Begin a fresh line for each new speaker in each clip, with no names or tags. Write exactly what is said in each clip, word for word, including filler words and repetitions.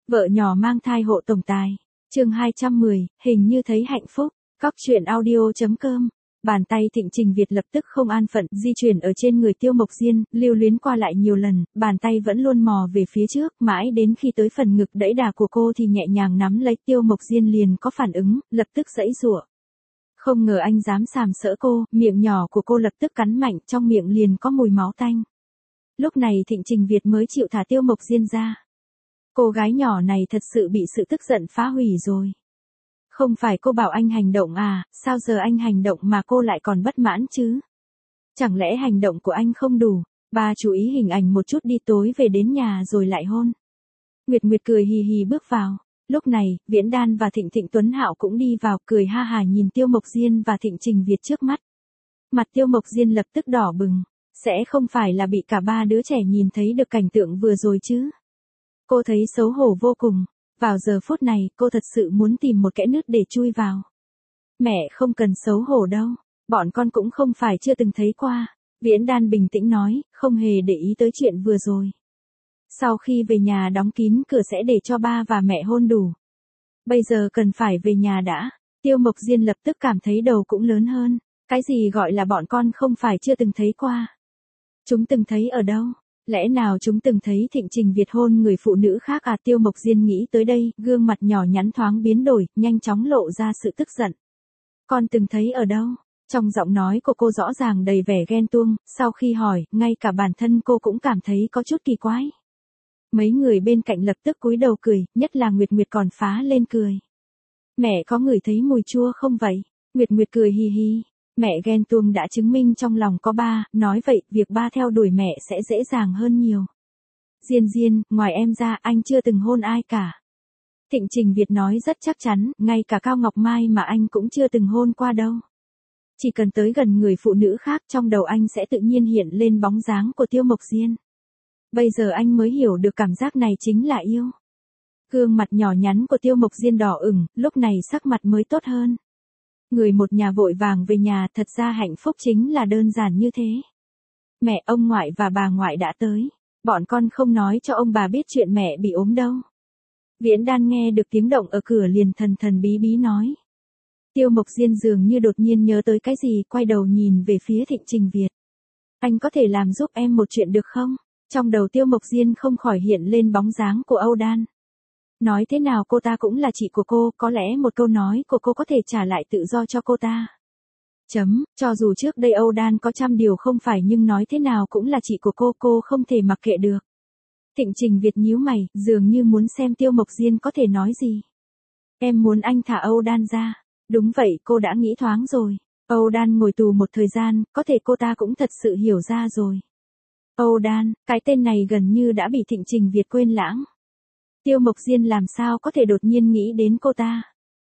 Vợ nhỏ mang thai hộ tổng tài. Chương hai trăm mười, hình như thấy hạnh phúc. Cóc truyện audio chấm com. Bàn tay Thịnh Trình Việt lập tức không an phận, di chuyển ở trên người Tiêu Mộc Diên, lưu luyến qua lại nhiều lần, bàn tay vẫn luôn mò về phía trước, mãi đến khi tới phần ngực đẫy đà của cô thì nhẹ nhàng nắm lấy. Tiêu Mộc Diên liền có phản ứng, lập tức giãy giụa. Không ngờ anh dám sàm sỡ cô, miệng nhỏ của cô lập tức cắn mạnh, trong miệng liền có mùi máu tanh. Lúc này Thịnh Trình Việt mới chịu thả Tiêu Mộc Diên ra. Cô gái nhỏ này thật sự bị sự tức giận phá hủy rồi. Không phải cô bảo anh hành động à, sao giờ anh hành động mà cô lại còn bất mãn chứ? Chẳng lẽ hành động của anh không đủ? Ba chú ý hình ảnh một chút đi, tối về đến nhà rồi lại hôn. Nguyệt Nguyệt cười hì hì bước vào. Lúc này, Viễn Đan và Thịnh Thịnh Tuấn Hạo cũng đi vào, cười ha hà nhìn Tiêu Mộc Diên và Thịnh Trình Việt trước mắt. Mặt Tiêu Mộc Diên lập tức đỏ bừng. Sẽ không phải là bị cả ba đứa trẻ nhìn thấy được cảnh tượng vừa rồi chứ? Cô thấy xấu hổ vô cùng. Vào giờ phút này, cô thật sự muốn tìm một kẽ nứt để chui vào. Mẹ không cần xấu hổ đâu, bọn con cũng không phải chưa từng thấy qua. Viễn Đan bình tĩnh nói, không hề để ý tới chuyện vừa rồi. Sau khi về nhà đóng kín cửa sẽ để cho ba và mẹ hôn đủ. Bây giờ cần phải về nhà đã. Tiêu Mộc Diên lập tức cảm thấy đầu cũng lớn hơn. Cái gì gọi là bọn con không phải chưa từng thấy qua? Chúng từng thấy ở đâu? Lẽ nào chúng từng thấy Thịnh Trình Việt hôn người phụ nữ khác à? Tiêu Mộc Diên nghĩ tới đây, gương mặt nhỏ nhắn thoáng biến đổi, nhanh chóng lộ ra sự tức giận. Con từng thấy ở đâu? Trong giọng nói của cô rõ ràng đầy vẻ ghen tuông, sau khi hỏi, ngay cả bản thân cô cũng cảm thấy có chút kỳ quái. Mấy người bên cạnh lập tức cúi đầu cười, nhất là Nguyệt Nguyệt còn phá lên cười. Mẹ có ngửi thấy mùi chua không vậy? Nguyệt Nguyệt cười hì hì. Mẹ ghen tuông đã chứng minh trong lòng có ba, nói vậy, việc ba theo đuổi mẹ sẽ dễ dàng hơn nhiều. Diên Diên, ngoài em ra, anh chưa từng hôn ai cả. Thịnh Trình Việt nói rất chắc chắn, ngay cả Cao Ngọc Mai mà anh cũng chưa từng hôn qua đâu. Chỉ cần tới gần người phụ nữ khác, trong đầu anh sẽ tự nhiên hiện lên bóng dáng của Tiêu Mộc Diên. Bây giờ anh mới hiểu được cảm giác này chính là yêu. Gương mặt nhỏ nhắn của Tiêu Mộc Diên đỏ ửng, lúc này sắc mặt mới tốt hơn. Người một nhà vội vàng về nhà, thật ra hạnh phúc chính là đơn giản như thế. Mẹ, ông ngoại và bà ngoại đã tới. Bọn con không nói cho ông bà biết chuyện mẹ bị ốm đâu. Viễn Đan nghe được tiếng động ở cửa liền thần thần bí bí nói. Tiêu Mộc Diên dường như đột nhiên nhớ tới cái gì, quay đầu nhìn về phía Thịnh Trình Việt. Anh có thể làm giúp em một chuyện được không? Trong đầu Tiêu Mộc Diên không khỏi hiện lên bóng dáng của Âu Đan. Nói thế nào cô ta cũng là chị của cô, có lẽ một câu nói của cô có thể trả lại tự do cho cô ta. Chấm, cho dù trước đây Âu Đan có trăm điều không phải nhưng nói thế nào cũng là chị của cô, cô không thể mặc kệ được. Thịnh Trình Việt nhíu mày, dường như muốn xem Tiêu Mộc Diên có thể nói gì. Em muốn anh thả Âu Đan ra. Đúng vậy, cô đã nghĩ thoáng rồi. Âu Đan ngồi tù một thời gian, có thể cô ta cũng thật sự hiểu ra rồi. Âu Đan, cái tên này gần như đã bị Thịnh Trình Việt quên lãng. Tiêu Mộc Diên làm sao có thể đột nhiên nghĩ đến cô ta.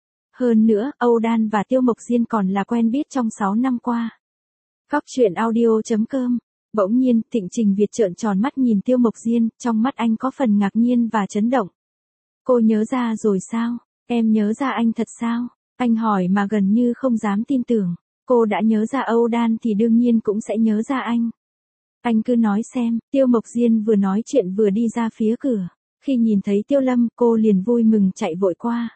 Hơn nữa, Âu Đan và Tiêu Mộc Diên còn là quen biết trong sáu năm qua. Cóc truyện audio chấm com. Bỗng nhiên, Thịnh Trình Việt trợn tròn mắt nhìn Tiêu Mộc Diên, trong mắt anh có phần ngạc nhiên và chấn động. Cô nhớ ra rồi sao? Em nhớ ra anh thật sao? Anh hỏi mà gần như không dám tin tưởng. Cô đã nhớ ra Âu Đan thì đương nhiên cũng sẽ nhớ ra anh. Anh cứ nói xem. Tiêu Mộc Diên vừa nói chuyện vừa đi ra phía cửa. Khi nhìn thấy Tiêu Lâm, cô liền vui mừng chạy vội qua.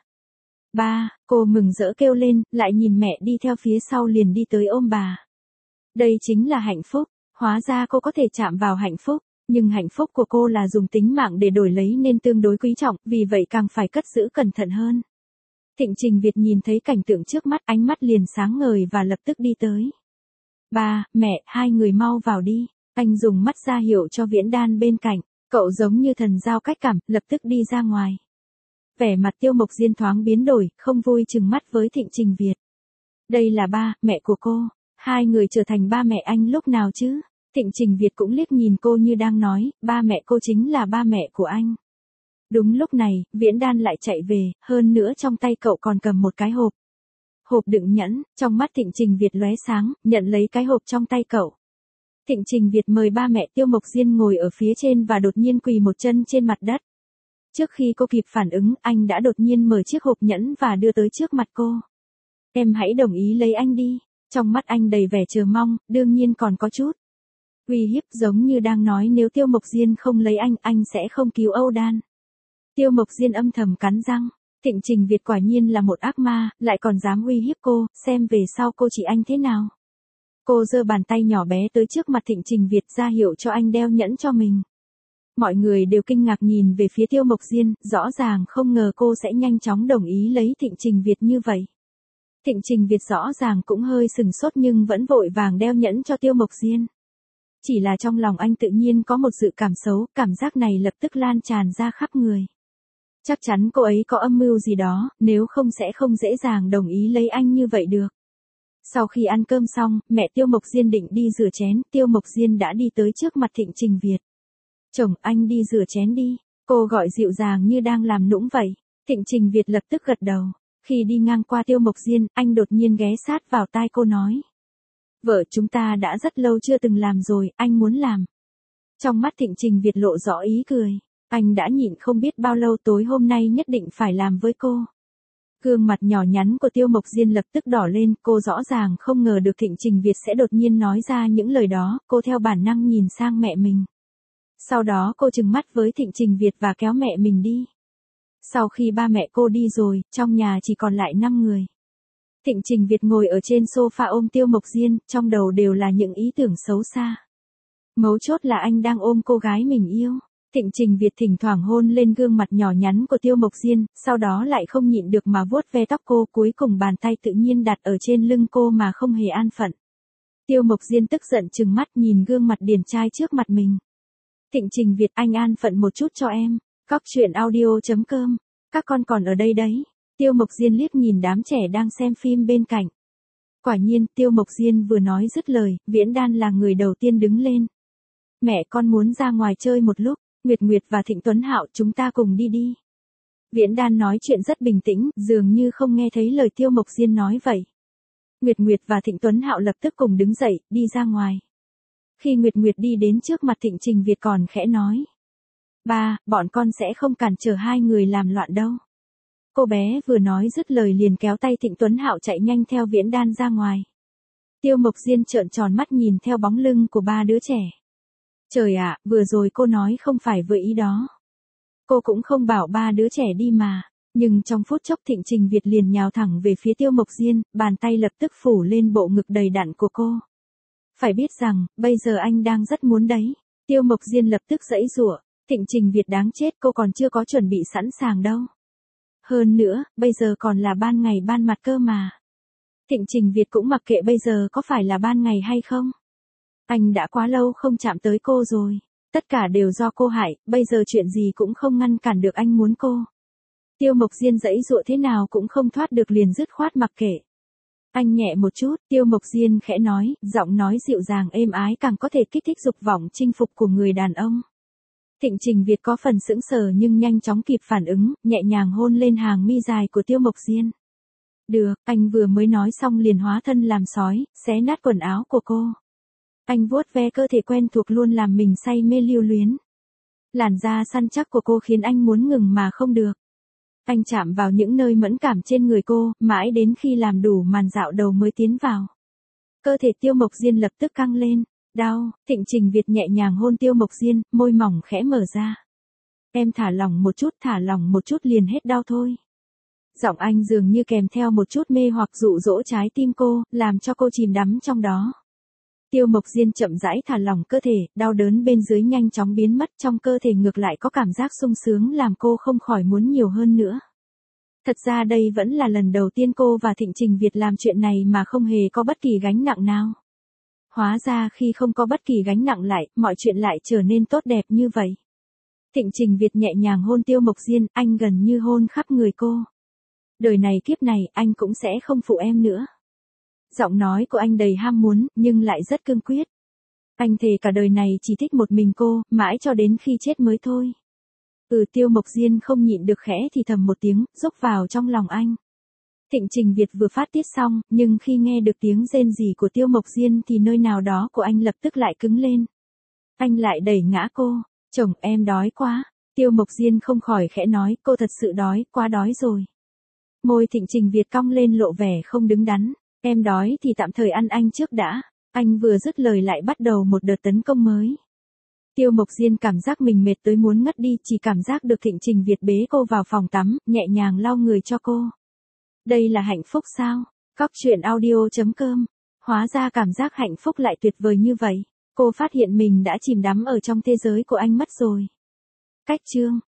Ba, cô mừng rỡ kêu lên, lại nhìn mẹ đi theo phía sau liền đi tới ôm bà. Đây chính là hạnh phúc, hóa ra cô có thể chạm vào hạnh phúc, nhưng hạnh phúc của cô là dùng tính mạng để đổi lấy nên tương đối quý trọng, vì vậy càng phải cất giữ cẩn thận hơn. Thịnh Trình Việt nhìn thấy cảnh tượng trước mắt, ánh mắt liền sáng ngời và lập tức đi tới. Ba, mẹ, hai người mau vào đi, anh dùng mắt ra hiệu cho Viễn Đan bên cạnh. Cậu giống như thần giao cách cảm, lập tức đi ra ngoài. Vẻ mặt Tiêu Mộc Diên thoáng biến đổi, không vui trừng mắt với Thịnh Trình Việt. Đây là ba, mẹ của cô. Hai người trở thành ba mẹ anh lúc nào chứ? Thịnh Trình Việt cũng liếc nhìn cô như đang nói, ba mẹ cô chính là ba mẹ của anh. Đúng lúc này, Viễn Đan lại chạy về, hơn nữa trong tay cậu còn cầm một cái hộp. Hộp đựng nhẫn, trong mắt Thịnh Trình Việt lóe sáng, nhận lấy cái hộp trong tay cậu. Thịnh Trình Việt mời ba mẹ Tiêu Mộc Diên ngồi ở phía trên và đột nhiên quỳ một chân trên mặt đất. Trước khi cô kịp phản ứng, anh đã đột nhiên mở chiếc hộp nhẫn và đưa tới trước mặt cô. Em hãy đồng ý lấy anh đi. Trong mắt anh đầy vẻ chờ mong, đương nhiên còn có chút uy hiếp, giống như đang nói nếu Tiêu Mộc Diên không lấy anh, anh sẽ không cứu Âu Đan. Tiêu Mộc Diên âm thầm cắn răng. Thịnh Trình Việt quả nhiên là một ác ma, lại còn dám uy hiếp cô, xem về sau cô trị anh thế nào. Cô giơ bàn tay nhỏ bé tới trước mặt Thịnh Trình Việt ra hiệu cho anh đeo nhẫn cho mình. Mọi người đều kinh ngạc nhìn về phía Tiêu Mộc Diên, rõ ràng không ngờ cô sẽ nhanh chóng đồng ý lấy Thịnh Trình Việt như vậy. Thịnh Trình Việt rõ ràng cũng hơi sừng sốt nhưng vẫn vội vàng đeo nhẫn cho Tiêu Mộc Diên. Chỉ là trong lòng anh tự nhiên có một dự cảm xấu, cảm giác này lập tức lan tràn ra khắp người. Chắc chắn cô ấy có âm mưu gì đó, nếu không sẽ không dễ dàng đồng ý lấy anh như vậy được. Sau khi ăn cơm xong, mẹ Tiêu Mộc Diên định đi rửa chén, Tiêu Mộc Diên đã đi tới trước mặt Thịnh Trình Việt. Chồng, anh đi rửa chén đi, cô gọi dịu dàng như đang làm nũng vậy. Thịnh Trình Việt lập tức gật đầu. Khi đi ngang qua Tiêu Mộc Diên, anh đột nhiên ghé sát vào tai cô nói. Vợ chúng ta đã rất lâu chưa từng làm rồi, anh muốn làm. Trong mắt Thịnh Trình Việt lộ rõ ý cười. Anh đã nhịn không biết bao lâu, tối hôm nay nhất định phải làm với cô. Gương mặt nhỏ nhắn của Tiêu Mộc Diên lập tức đỏ lên, cô rõ ràng không ngờ được Thịnh Trình Việt sẽ đột nhiên nói ra những lời đó, cô theo bản năng nhìn sang mẹ mình. Sau đó cô trừng mắt với Thịnh Trình Việt và kéo mẹ mình đi. Sau khi ba mẹ cô đi rồi, trong nhà chỉ còn lại năm người. Thịnh Trình Việt ngồi ở trên sofa ôm Tiêu Mộc Diên, trong đầu đều là những ý tưởng xấu xa. Mấu chốt là anh đang ôm cô gái mình yêu. Thịnh Trình Việt thỉnh thoảng hôn lên gương mặt nhỏ nhắn của Tiêu Mộc Diên, sau đó lại không nhịn được mà vuốt ve tóc cô, cuối cùng bàn tay tự nhiên đặt ở trên lưng cô mà không hề an phận. Tiêu Mộc Diên tức giận trừng mắt nhìn gương mặt điển trai trước mặt mình. Thịnh Trình Việt, anh an phận một chút cho em. Cóc truyện audio chấm com. Các con còn ở đây đấy. Tiêu Mộc Diên liếc nhìn đám trẻ đang xem phim bên cạnh. Quả nhiên, Tiêu Mộc Diên vừa nói dứt lời, Viễn Đan là người đầu tiên đứng lên. Mẹ con muốn ra ngoài chơi một lúc. Nguyệt Nguyệt và Thịnh Tuấn Hạo, chúng ta cùng đi đi. Viễn Đan nói chuyện rất bình tĩnh, dường như không nghe thấy lời Tiêu Mộc Diên nói vậy. Nguyệt Nguyệt và Thịnh Tuấn Hạo lập tức cùng đứng dậy, đi ra ngoài. Khi Nguyệt Nguyệt đi đến trước mặt Thịnh Trình Việt còn khẽ nói. Ba, bọn con sẽ không cản trở hai người làm loạn đâu. Cô bé vừa nói dứt lời liền kéo tay Thịnh Tuấn Hạo chạy nhanh theo Viễn Đan ra ngoài. Tiêu Mộc Diên trợn tròn mắt nhìn theo bóng lưng của ba đứa trẻ. Trời ạ, vừa rồi cô nói không phải với ý đó. Cô cũng không bảo ba đứa trẻ đi mà. Nhưng trong phút chốc Thịnh Trình Việt liền nhào thẳng về phía Tiêu Mộc Diên, bàn tay lập tức phủ lên bộ ngực đầy đặn của cô. Phải biết rằng, bây giờ anh đang rất muốn đấy. Tiêu Mộc Diên lập tức giãy giụa. Thịnh Trình Việt đáng chết, cô còn chưa có chuẩn bị sẵn sàng đâu. Hơn nữa, bây giờ còn là ban ngày ban mặt cơ mà. Thịnh Trình Việt cũng mặc kệ bây giờ có phải là ban ngày hay không. Anh đã quá lâu không chạm tới cô rồi. Tất cả đều do cô hại, bây giờ chuyện gì cũng không ngăn cản được anh muốn cô. Tiêu Mộc Diên giãy giụa thế nào cũng không thoát được liền dứt khoát mặc kệ. Anh nhẹ một chút, Tiêu Mộc Diên khẽ nói, giọng nói dịu dàng êm ái càng có thể kích thích dục vọng chinh phục của người đàn ông. Thịnh Trình Việt có phần sững sờ nhưng nhanh chóng kịp phản ứng, nhẹ nhàng hôn lên hàng mi dài của Tiêu Mộc Diên. Được, anh vừa mới nói xong liền hóa thân làm sói, xé nát quần áo của cô. Anh vuốt ve cơ thể quen thuộc luôn làm mình say mê lưu luyến. Làn da săn chắc của cô khiến anh muốn ngừng mà không được. Anh chạm vào những nơi mẫn cảm trên người cô, mãi đến khi làm đủ màn dạo đầu mới tiến vào. Cơ thể Tiêu Mộc Diên lập tức căng lên. Đau, Thịnh Trình Việt nhẹ nhàng hôn Tiêu Mộc Diên, môi mỏng khẽ mở ra. Em thả lỏng một chút, thả lỏng một chút liền hết đau thôi. Giọng anh dường như kèm theo một chút mê hoặc dụ dỗ trái tim cô, làm cho cô chìm đắm trong đó. Tiêu Mộc Diên chậm rãi thả lỏng cơ thể, đau đớn bên dưới nhanh chóng biến mất, trong cơ thể ngược lại có cảm giác sung sướng làm cô không khỏi muốn nhiều hơn nữa. Thật ra đây vẫn là lần đầu tiên cô và Thịnh Trình Việt làm chuyện này mà không hề có bất kỳ gánh nặng nào. Hóa ra khi không có bất kỳ gánh nặng lại, mọi chuyện lại trở nên tốt đẹp như vậy. Thịnh Trình Việt nhẹ nhàng hôn Tiêu Mộc Diên, anh gần như hôn khắp người cô. Đời này kiếp này, anh cũng sẽ không phụ em nữa. Giọng nói của anh đầy ham muốn, nhưng lại rất cương quyết. Anh thề cả đời này chỉ thích một mình cô, mãi cho đến khi chết mới thôi. Ừ, Tiêu Mộc Diên không nhịn được khẽ thì thầm một tiếng, rúc vào trong lòng anh. Thịnh Trình Việt vừa phát tiết xong, nhưng khi nghe được tiếng rên rỉ của Tiêu Mộc Diên thì nơi nào đó của anh lập tức lại cứng lên. Anh lại đẩy ngã cô. Chồng, em đói quá. Tiêu Mộc Diên không khỏi khẽ nói, cô thật sự đói, quá đói rồi. Môi Thịnh Trình Việt cong lên lộ vẻ không đứng đắn. Em đói thì tạm thời ăn anh trước đã. Anh vừa dứt lời lại bắt đầu một đợt tấn công mới. Tiêu Mộc Diên cảm giác mình mệt tới muốn ngất đi, chỉ cảm giác được Thịnh Trình Việt bế cô vào phòng tắm, nhẹ nhàng lau người cho cô. Đây là hạnh phúc sao? Cóc truyện audio chấm com. Hóa ra cảm giác hạnh phúc lại tuyệt vời như vậy. Cô phát hiện mình đã chìm đắm ở trong thế giới của anh mất rồi. Cách chương